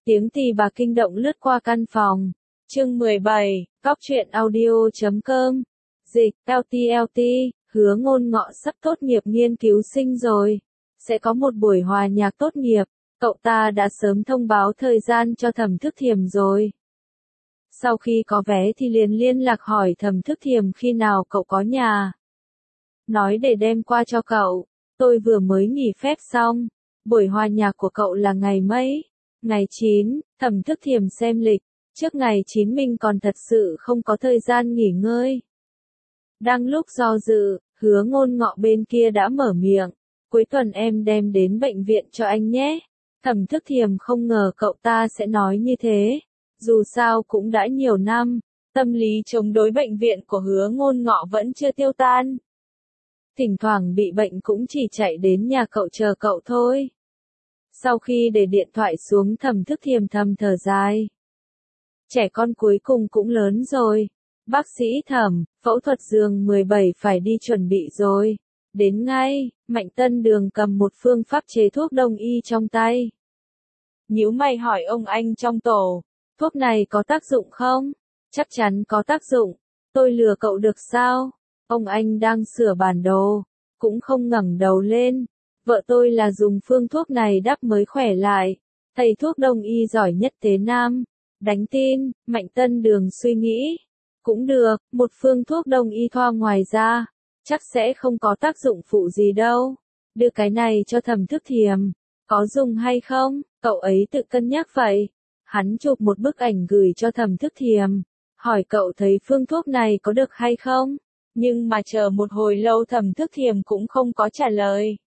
Tiếng tì bà kinh động lướt qua căn phòng. Chương 17, Góc truyện audio.com. Dịch, LT, Hứa Ngôn Ngọ sắp tốt nghiệp nghiên cứu sinh rồi. Sẽ có một buổi hòa nhạc tốt nghiệp. Cậu ta đã sớm thông báo thời gian cho Thẩm Thức Thiềm rồi. Sau khi có vé thì liền liên lạc hỏi Thẩm Thức Thiềm khi nào cậu có nhà. Nói để đem qua cho cậu. Tôi vừa mới nghỉ phép xong. Buổi hòa nhạc của cậu là ngày mấy? Ngày 9, Thẩm Thức Thiềm xem lịch. Trước ngày 9 mình còn thật sự không có thời gian nghỉ ngơi. Đang lúc do dự, Hứa Ngôn Ngọ bên kia đã mở miệng. Cuối tuần em đem đến bệnh viện cho anh nhé. Thẩm Thức Thiềm không ngờ cậu ta sẽ nói như thế. Dù sao cũng đã nhiều năm, tâm lý chống đối bệnh viện của Hứa Ngôn Ngọ vẫn chưa tiêu tan. Thỉnh thoảng bị bệnh cũng chỉ chạy đến nhà cậu chờ cậu thôi. Sau khi để điện thoại xuống, Thẩm Thức Thiềm thầm thở dài. Trẻ con cuối cùng cũng lớn rồi. Bác sĩ Thẩm, phẫu thuật giường 17 phải đi chuẩn bị rồi. Đến ngay, Mạnh Tân Đường cầm một phương pháp chế thuốc đông y trong tay. Nhíu mày hỏi ông anh trong tổ, thuốc này có tác dụng không? Chắc chắn có tác dụng. Tôi lừa cậu được sao? Ông anh đang sửa bản đồ, cũng không ngẩng đầu lên. Vợ tôi là dùng phương thuốc này đắp mới khỏe lại. Thầy thuốc đông y giỏi nhất Tế Nam. Đánh tin, Mạnh Tân Đường suy nghĩ. Cũng được, một phương thuốc đông y thoa ngoài ra. Chắc sẽ không có tác dụng phụ gì đâu. Đưa cái này cho Thẩm Thức Thiềm. Có dùng hay không? Cậu ấy tự cân nhắc vậy. Hắn chụp một bức ảnh gửi cho Thẩm Thức Thiềm. Hỏi cậu thấy phương thuốc này có được hay không? Nhưng mà chờ một hồi lâu Thẩm Thức Thiềm cũng không có trả lời.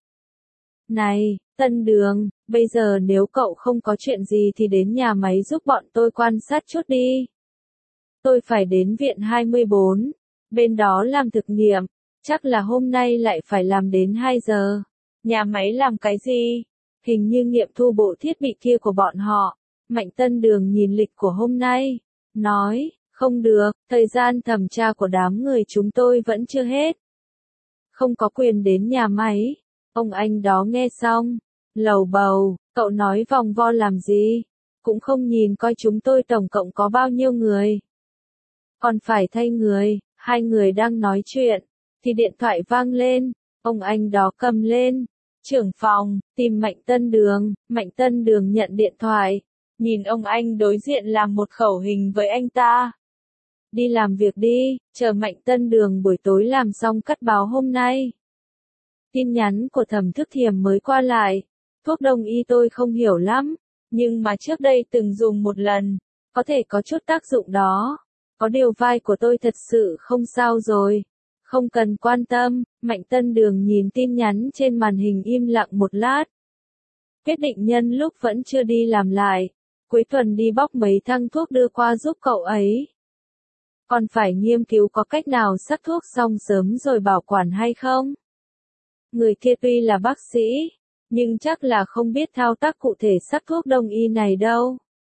Này, Tân Đường, bây giờ nếu cậu không có chuyện gì thì đến nhà máy giúp bọn tôi quan sát chút đi. Tôi phải đến viện 24, bên đó làm thực nghiệm, chắc là hôm nay lại phải làm đến 2 giờ. Nhà máy làm cái gì? Hình như nghiệm thu bộ thiết bị kia của bọn họ. Mạnh Tân Đường nhìn lịch của hôm nay, nói, không được, thời gian thẩm tra của đám người chúng tôi vẫn chưa hết. Không có quyền đến nhà máy. Ông anh đó nghe xong, lầu bầu, cậu nói vòng vo làm gì? Cũng không nhìn coi chúng tôi tổng cộng có bao nhiêu người. Còn phải thay người. Hai người đang nói chuyện, thì điện thoại vang lên. Ông anh đó cầm lên. Trưởng phòng, tìm Mạnh Tân Đường. Mạnh Tân Đường nhận điện thoại. Nhìn ông anh đối diện làm một khẩu hình với anh ta. Đi làm việc đi, chờ Mạnh Tân Đường buổi tối làm xong cắt báo hôm nay. Tin nhắn của Thẩm Thức Thiềm mới qua lại. Thuốc đông y tôi không hiểu lắm, nhưng mà trước đây từng dùng một lần, có thể có chút tác dụng đó. Có điều vai của tôi thật sự không sao rồi. Không cần quan tâm. Mạnh Tân Đường nhìn tin nhắn trên màn hình im lặng một lát. Quyết định nhân lúc vẫn chưa đi làm lại. Cuối tuần đi bóc mấy thang thuốc đưa qua giúp cậu ấy. Còn phải nghiên cứu có cách nào sắc thuốc xong sớm rồi bảo quản hay không. Người kia tuy là bác sĩ, nhưng chắc là không biết thao tác cụ thể sắc thuốc đông y này đâu.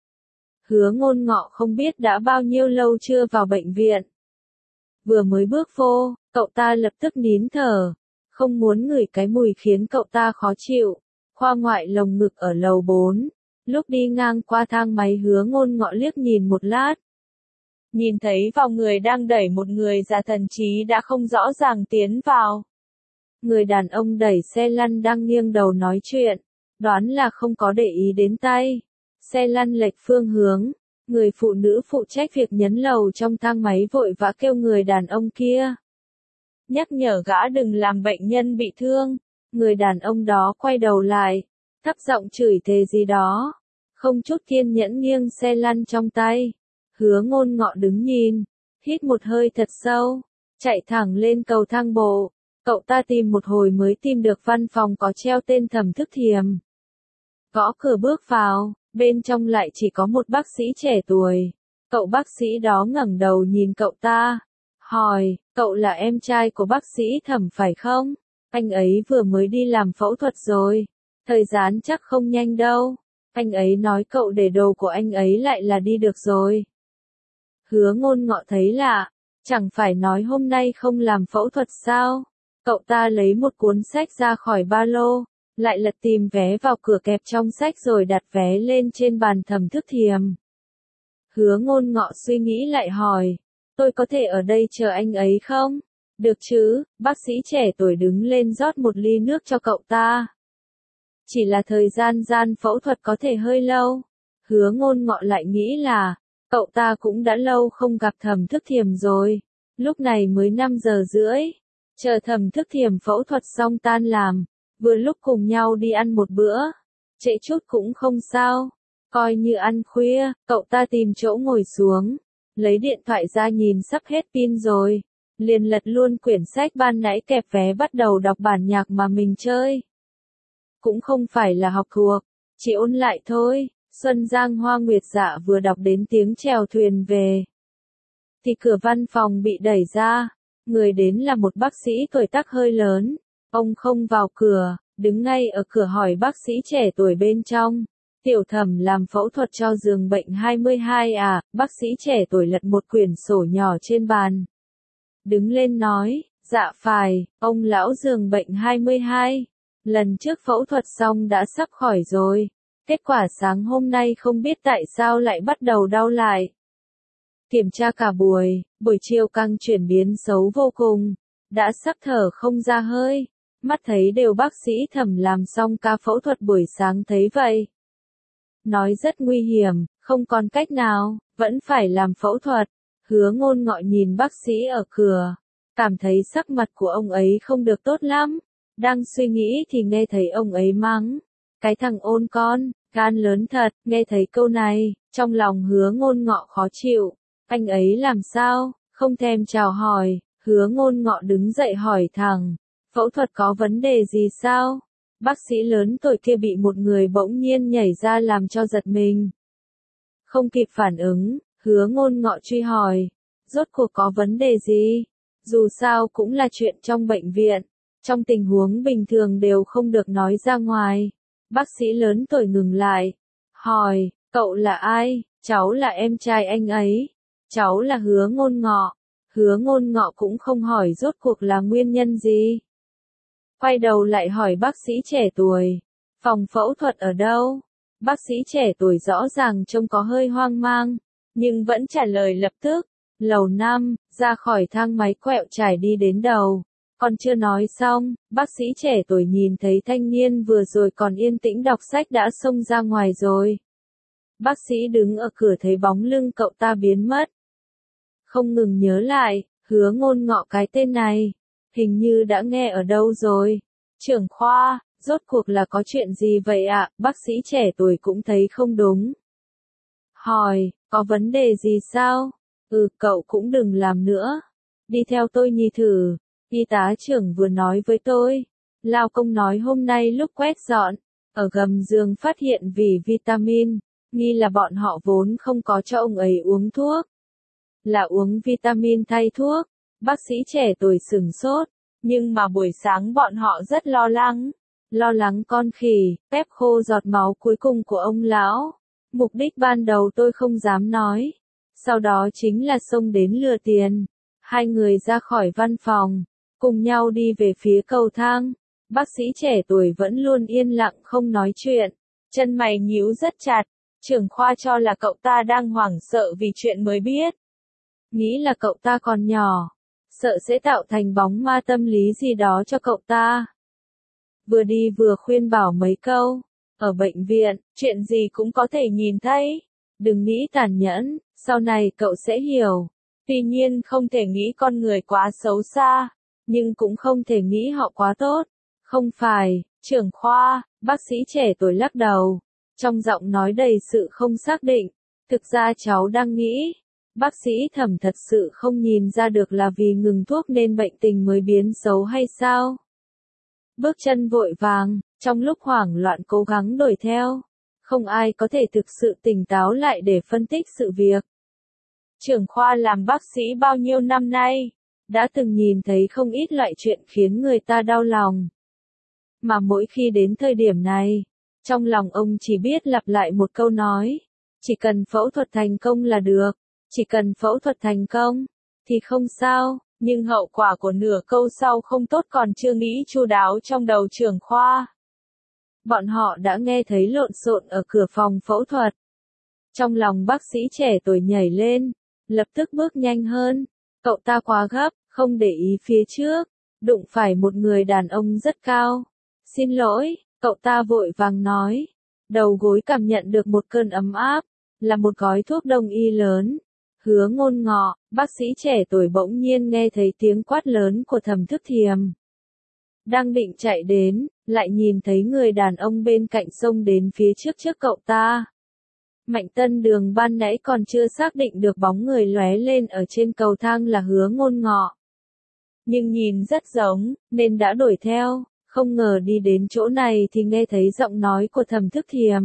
Hứa Ngôn Ngọ không biết đã bao nhiêu lâu chưa vào bệnh viện. Vừa mới bước vô, cậu ta lập tức nín thở. Không muốn ngửi cái mùi khiến cậu ta khó chịu. Khoa ngoại lồng ngực ở lầu 4. Lúc đi ngang qua thang máy Hứa Ngôn Ngọ liếc nhìn một lát. Nhìn thấy vào người đang đẩy một người già thần trí đã không rõ ràng tiến vào. Người đàn ông đẩy xe lăn đang nghiêng đầu nói chuyện. Đoán là không có để ý đến tay. Xe lăn lệch phương hướng. Người phụ nữ phụ trách việc nhấn lầu trong thang máy vội vã kêu người đàn ông kia. Nhắc nhở gã đừng làm bệnh nhân bị thương. Người đàn ông đó quay đầu lại. Thấp giọng chửi thề gì đó. Không chút kiên nhẫn nghiêng xe lăn trong tay. Hứa Ngôn Ngọ đứng nhìn. Hít một hơi thật sâu. Chạy thẳng lên cầu thang bộ. Cậu ta tìm một hồi mới tìm được văn phòng có treo tên Thẩm Thức Thiềm. Gõ cửa bước vào, bên trong lại chỉ có một bác sĩ trẻ tuổi. Cậu bác sĩ đó ngẩng đầu nhìn cậu ta, hỏi, cậu là em trai của bác sĩ Thẩm phải không? Anh ấy vừa mới đi làm phẫu thuật rồi. Thời gian chắc không nhanh đâu. Anh ấy nói cậu để đồ của anh ấy lại là đi được rồi. Hứa Ngôn Ngọ thấy lạ, chẳng phải nói hôm nay không làm phẫu thuật sao? Cậu ta lấy một cuốn sách ra khỏi ba lô, lại lật tìm vé vào cửa kẹp trong sách rồi đặt vé lên trên bàn thẩm thức thiềm. Hứa Ngôn Ngọ suy nghĩ lại hỏi, tôi có thể ở đây chờ anh ấy không? Được chứ, bác sĩ trẻ tuổi đứng lên rót một ly nước cho cậu ta. Chỉ là thời gian phẫu thuật có thể hơi lâu. Hứa Ngôn Ngọ lại nghĩ là, cậu ta cũng đã lâu không gặp Thẩm Thức Thiềm rồi. Lúc này mới 5 giờ rưỡi. Chờ Thẩm Thức Thiềm phẫu thuật xong tan làm, vừa lúc cùng nhau đi ăn một bữa. Trễ chút cũng không sao. Coi như ăn khuya, cậu ta tìm chỗ ngồi xuống. Lấy điện thoại ra nhìn sắp hết pin rồi. Liền lật luôn quyển sách ban nãy kẹp vé bắt đầu đọc bản nhạc mà mình chơi. Cũng không phải là học thuộc, chỉ ôn lại thôi. Xuân Giang Hoa Nguyệt Dạ vừa đọc đến tiếng chèo thuyền về, thì cửa văn phòng bị đẩy ra. Người đến là một bác sĩ tuổi tác hơi lớn. Ông không vào cửa, đứng ngay ở cửa hỏi bác sĩ trẻ tuổi bên trong. Tiểu Thẩm làm phẫu thuật cho giường bệnh 22 à? Bác sĩ trẻ tuổi lật một quyển sổ nhỏ trên bàn. Đứng lên nói, dạ phải, ông lão giường bệnh 22. Lần trước phẫu thuật xong đã sắp khỏi rồi. Kết quả sáng hôm nay không biết tại sao lại bắt đầu đau lại. Kiểm tra cả buổi chiều càng chuyển biến xấu vô cùng. Đã sắp thở không ra hơi. Mắt thấy đều bác sĩ Thẩm làm xong ca phẫu thuật buổi sáng thấy vậy. Nói rất nguy hiểm, không còn cách nào, vẫn phải làm phẫu thuật. Hứa Ngôn Ngọ nhìn bác sĩ ở cửa. Cảm thấy sắc mặt của ông ấy không được tốt lắm. Đang suy nghĩ thì nghe thấy ông ấy mắng. Cái thằng ôn con, gan lớn thật. Nghe thấy câu này, trong lòng Hứa Ngôn Ngọ khó chịu. Anh ấy làm sao, không thèm chào hỏi. Hứa Ngôn Ngọ đứng dậy hỏi thẳng, phẫu thuật có vấn đề gì sao? Bác sĩ lớn tuổi kia bị một người bỗng nhiên nhảy ra làm cho giật mình. Không kịp phản ứng, Hứa Ngôn Ngọ truy hỏi, rốt cuộc có vấn đề gì? Dù sao cũng là chuyện trong bệnh viện, trong tình huống bình thường đều không được nói ra ngoài. Bác sĩ lớn tuổi ngừng lại, hỏi, cậu là ai? Cháu là em trai anh ấy. Cháu là Hứa Ngôn Ngọ. Hứa Ngôn Ngọ cũng không hỏi rốt cuộc là nguyên nhân gì. Quay đầu lại hỏi bác sĩ trẻ tuổi, phòng phẫu thuật ở đâu? Bác sĩ trẻ tuổi rõ ràng trông có hơi hoang mang, nhưng vẫn trả lời lập tức, lầu 5, ra khỏi thang máy quẹo trải đi đến đầu. Còn chưa nói xong, bác sĩ trẻ tuổi nhìn thấy thanh niên vừa rồi còn yên tĩnh đọc sách đã xông ra ngoài rồi. Bác sĩ đứng ở cửa thấy bóng lưng cậu ta biến mất. Không ngừng nhớ lại, Hứa Ngôn Ngọ cái tên này, hình như đã nghe ở đâu rồi. Trưởng khoa, rốt cuộc là có chuyện gì vậy ạ? Bác sĩ trẻ tuổi cũng thấy không đúng. Hỏi, có vấn đề gì sao? Cậu cũng đừng làm nữa. Đi theo tôi nhì thử. Y tá trưởng vừa nói với tôi. Lao công nói hôm nay lúc quét dọn, ở gầm giường phát hiện vì vitamin, nghi là bọn họ vốn không có cho ông ấy uống thuốc. Là uống vitamin thay thuốc. Bác sĩ trẻ tuổi sửng sốt, nhưng mà buổi sáng bọn họ rất lo lắng con khỉ, phép khô giọt máu cuối cùng của ông lão. Mục đích ban đầu tôi không dám nói, sau đó chính là xông đến lừa tiền. Hai người ra khỏi văn phòng, cùng nhau đi về phía cầu thang. Bác sĩ trẻ tuổi vẫn luôn yên lặng không nói chuyện, chân mày nhíu rất chặt. Trưởng khoa cho là cậu ta đang hoảng sợ vì chuyện mới biết. Nghĩ là cậu ta còn nhỏ, sợ sẽ tạo thành bóng ma tâm lý gì đó cho cậu ta. Vừa đi vừa khuyên bảo mấy câu, ở bệnh viện, chuyện gì cũng có thể nhìn thấy. Đừng nghĩ tàn nhẫn, sau này cậu sẽ hiểu. Tuy nhiên không thể nghĩ con người quá xấu xa, nhưng cũng không thể nghĩ họ quá tốt. Không phải, trưởng khoa, bác sĩ trẻ tuổi lắc đầu, trong giọng nói đầy sự không xác định. Thực ra cháu đang nghĩ, bác sĩ Thẩm thật sự không nhìn ra được là vì ngừng thuốc nên bệnh tình mới biến xấu hay sao? Bước chân vội vàng, trong lúc hoảng loạn cố gắng đuổi theo. Không ai có thể thực sự tỉnh táo lại để phân tích sự việc. Trưởng khoa làm bác sĩ bao nhiêu năm nay, đã từng nhìn thấy không ít loại chuyện khiến người ta đau lòng. Mà mỗi khi đến thời điểm này, trong lòng ông chỉ biết lặp lại một câu nói, chỉ cần phẫu thuật thành công là được, chỉ cần phẫu thuật thành công, thì không sao. Nhưng hậu quả của nửa câu sau không tốt còn chưa nghĩ chu đáo trong đầu trưởng khoa. bọn họ đã nghe thấy lộn xộn ở cửa phòng phẫu thuật. Trong lòng bác sĩ trẻ tuổi nhảy lên, lập tức bước nhanh hơn. Cậu ta quá gấp, không để ý phía trước, đụng phải một người đàn ông rất cao. Xin lỗi, cậu ta vội vàng nói. Đầu gối cảm nhận được một cơn ấm áp, là một gói thuốc đông y lớn. Hứa Ngôn Ngọ, bác sĩ trẻ tuổi bỗng nhiên nghe thấy tiếng quát lớn của Thẩm Thức Thiềm. Đang định chạy đến, lại nhìn thấy người đàn ông bên cạnh xông đến phía trước cậu ta. Mạnh Tân Đường ban nãy còn chưa xác định được bóng người lóe lên ở trên cầu thang là Hứa Ngôn Ngọ. Nhưng nhìn rất giống, nên đã đuổi theo, không ngờ đi đến chỗ này thì nghe thấy giọng nói của Thẩm Thức Thiềm.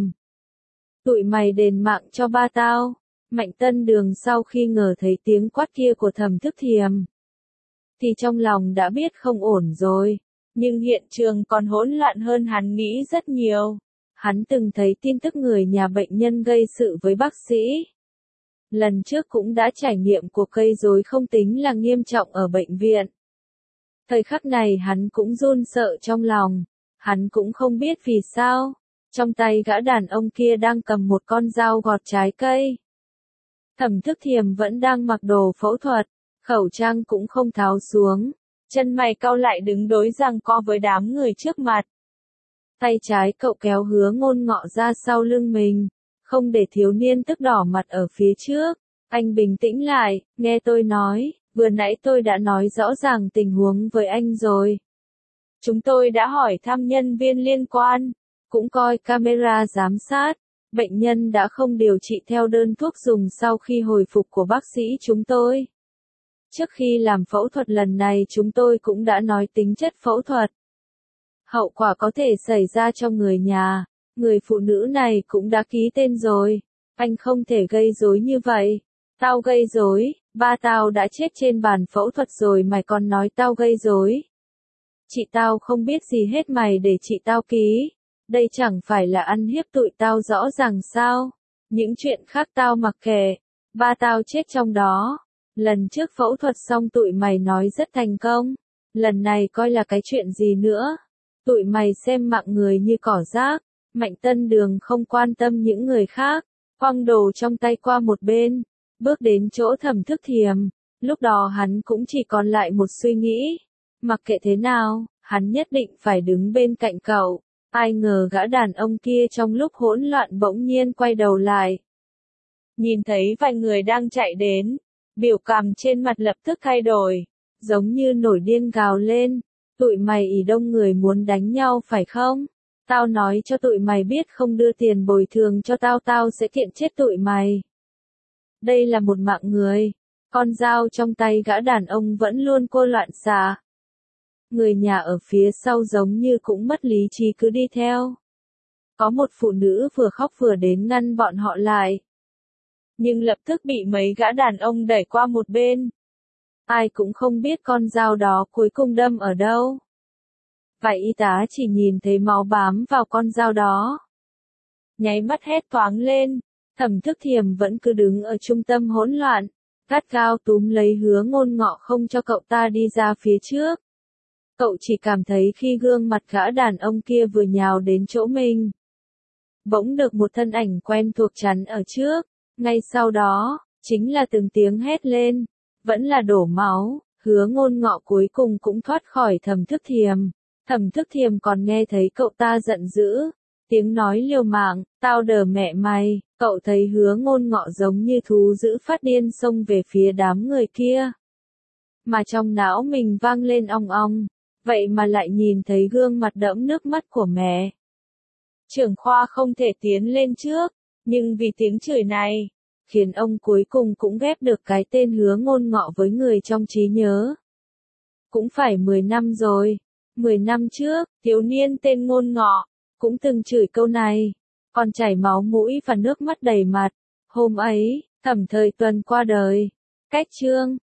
Tụi mày đền mạng cho ba tao. Mạnh Tân Đường sau khi ngờ thấy tiếng quát kia của Thẩm Thức Thiềm, thì trong lòng đã biết không ổn rồi. Nhưng hiện trường còn hỗn loạn hơn hắn nghĩ rất nhiều. Hắn từng thấy tin tức người nhà bệnh nhân gây sự với bác sĩ. Lần trước cũng đã trải nghiệm cuộc gây rối không tính là nghiêm trọng ở bệnh viện. Thời khắc này hắn cũng run sợ trong lòng. Hắn cũng không biết vì sao. Trong tay gã đàn ông kia đang cầm một con dao gọt trái cây. Thẩm Thức Thiềm vẫn đang mặc đồ phẫu thuật, khẩu trang cũng không tháo xuống. Chân mày cau lại đứng đối giằng co với đám người trước mặt. Tay trái cậu kéo Hứa Ngôn Ngọ ra sau lưng mình, không để thiếu niên tức đỏ mặt ở phía trước. Anh bình tĩnh lại, nghe tôi nói, vừa nãy tôi đã nói rõ ràng tình huống với anh rồi. Chúng tôi đã hỏi thăm nhân viên liên quan, cũng coi camera giám sát. Bệnh nhân đã không điều trị theo đơn thuốc dùng sau khi hồi phục của bác sĩ chúng tôi. Trước khi làm phẫu thuật lần này chúng tôi cũng đã nói tính chất phẫu thuật. Hậu quả có thể xảy ra cho người nhà, người phụ nữ này cũng đã ký tên rồi. Anh không thể gây rối như vậy. Tao gây rối, ba tao đã chết trên bàn phẫu thuật rồi mày còn nói tao gây rối. Chị tao không biết gì hết mày để chị tao ký. Đây chẳng phải là ăn hiếp tụi tao rõ ràng sao? Những chuyện khác tao mặc kệ. Ba tao chết trong đó. Lần trước phẫu thuật xong tụi mày nói rất thành công. Lần này coi là cái chuyện gì nữa? Tụi mày xem mạng người như cỏ rác. Mạnh Tân Đường không quan tâm những người khác. Quăng đồ trong tay qua một bên. Bước đến chỗ Thẩm Thức Thiềm. Lúc đó hắn cũng chỉ còn lại một suy nghĩ. Mặc kệ thế nào, hắn nhất định phải đứng bên cạnh cậu. Ai ngờ gã đàn ông kia trong lúc hỗn loạn bỗng nhiên quay đầu lại. Nhìn thấy vài người đang chạy đến, biểu cảm trên mặt lập tức thay đổi, giống như nổi điên gào lên. Tụi mày ỉ đông người muốn đánh nhau phải không? Tao nói cho tụi mày biết không đưa tiền bồi thường cho tao tao sẽ kiện chết tụi mày. Đây là một mạng người. Con dao trong tay gã đàn ông vẫn luôn cô loạn xạ. Người nhà ở phía sau giống như cũng mất lý trí cứ đi theo. Có một phụ nữ vừa khóc vừa đến ngăn bọn họ lại. Nhưng lập tức bị mấy gã đàn ông đẩy qua một bên. Ai cũng không biết con dao đó cuối cùng đâm ở đâu. Vài y tá chỉ nhìn thấy máu bám vào con dao đó. Nháy mắt hét toáng lên. Thẩm Thức Thiềm vẫn cứ đứng ở trung tâm hỗn loạn, gắt gao túm lấy Hứa Ngôn Ngọ không cho cậu ta đi ra phía trước. Cậu chỉ cảm thấy khi gương mặt gã đàn ông kia vừa nhào đến chỗ mình, bỗng được một thân ảnh quen thuộc chắn ở trước. Ngay sau đó, chính là từng tiếng hét lên, vẫn là đổ máu. Hứa Ngôn Ngọ cuối cùng cũng thoát khỏi Thẩm Thức Thiềm. Thẩm Thức Thiềm còn nghe thấy cậu ta giận dữ, tiếng nói liều mạng, tao đờ mẹ mày. Cậu thấy Hứa Ngôn Ngọ giống như thú dữ phát điên xông về phía đám người kia. Mà trong não mình vang lên ong ong, vậy mà lại nhìn thấy gương mặt đẫm nước mắt của mẹ. Trưởng khoa không thể tiến lên trước, nhưng vì tiếng chửi này, khiến ông cuối cùng cũng ghép được cái tên Hứa Ngôn Ngọ với người trong trí nhớ. Cũng phải 10 năm rồi. 10 năm trước, thiếu niên tên Ngôn Ngọ cũng từng chửi câu này, còn chảy máu mũi và nước mắt đầy mặt. Hôm ấy, Thẩm Thời Tuần qua đời. Cách chương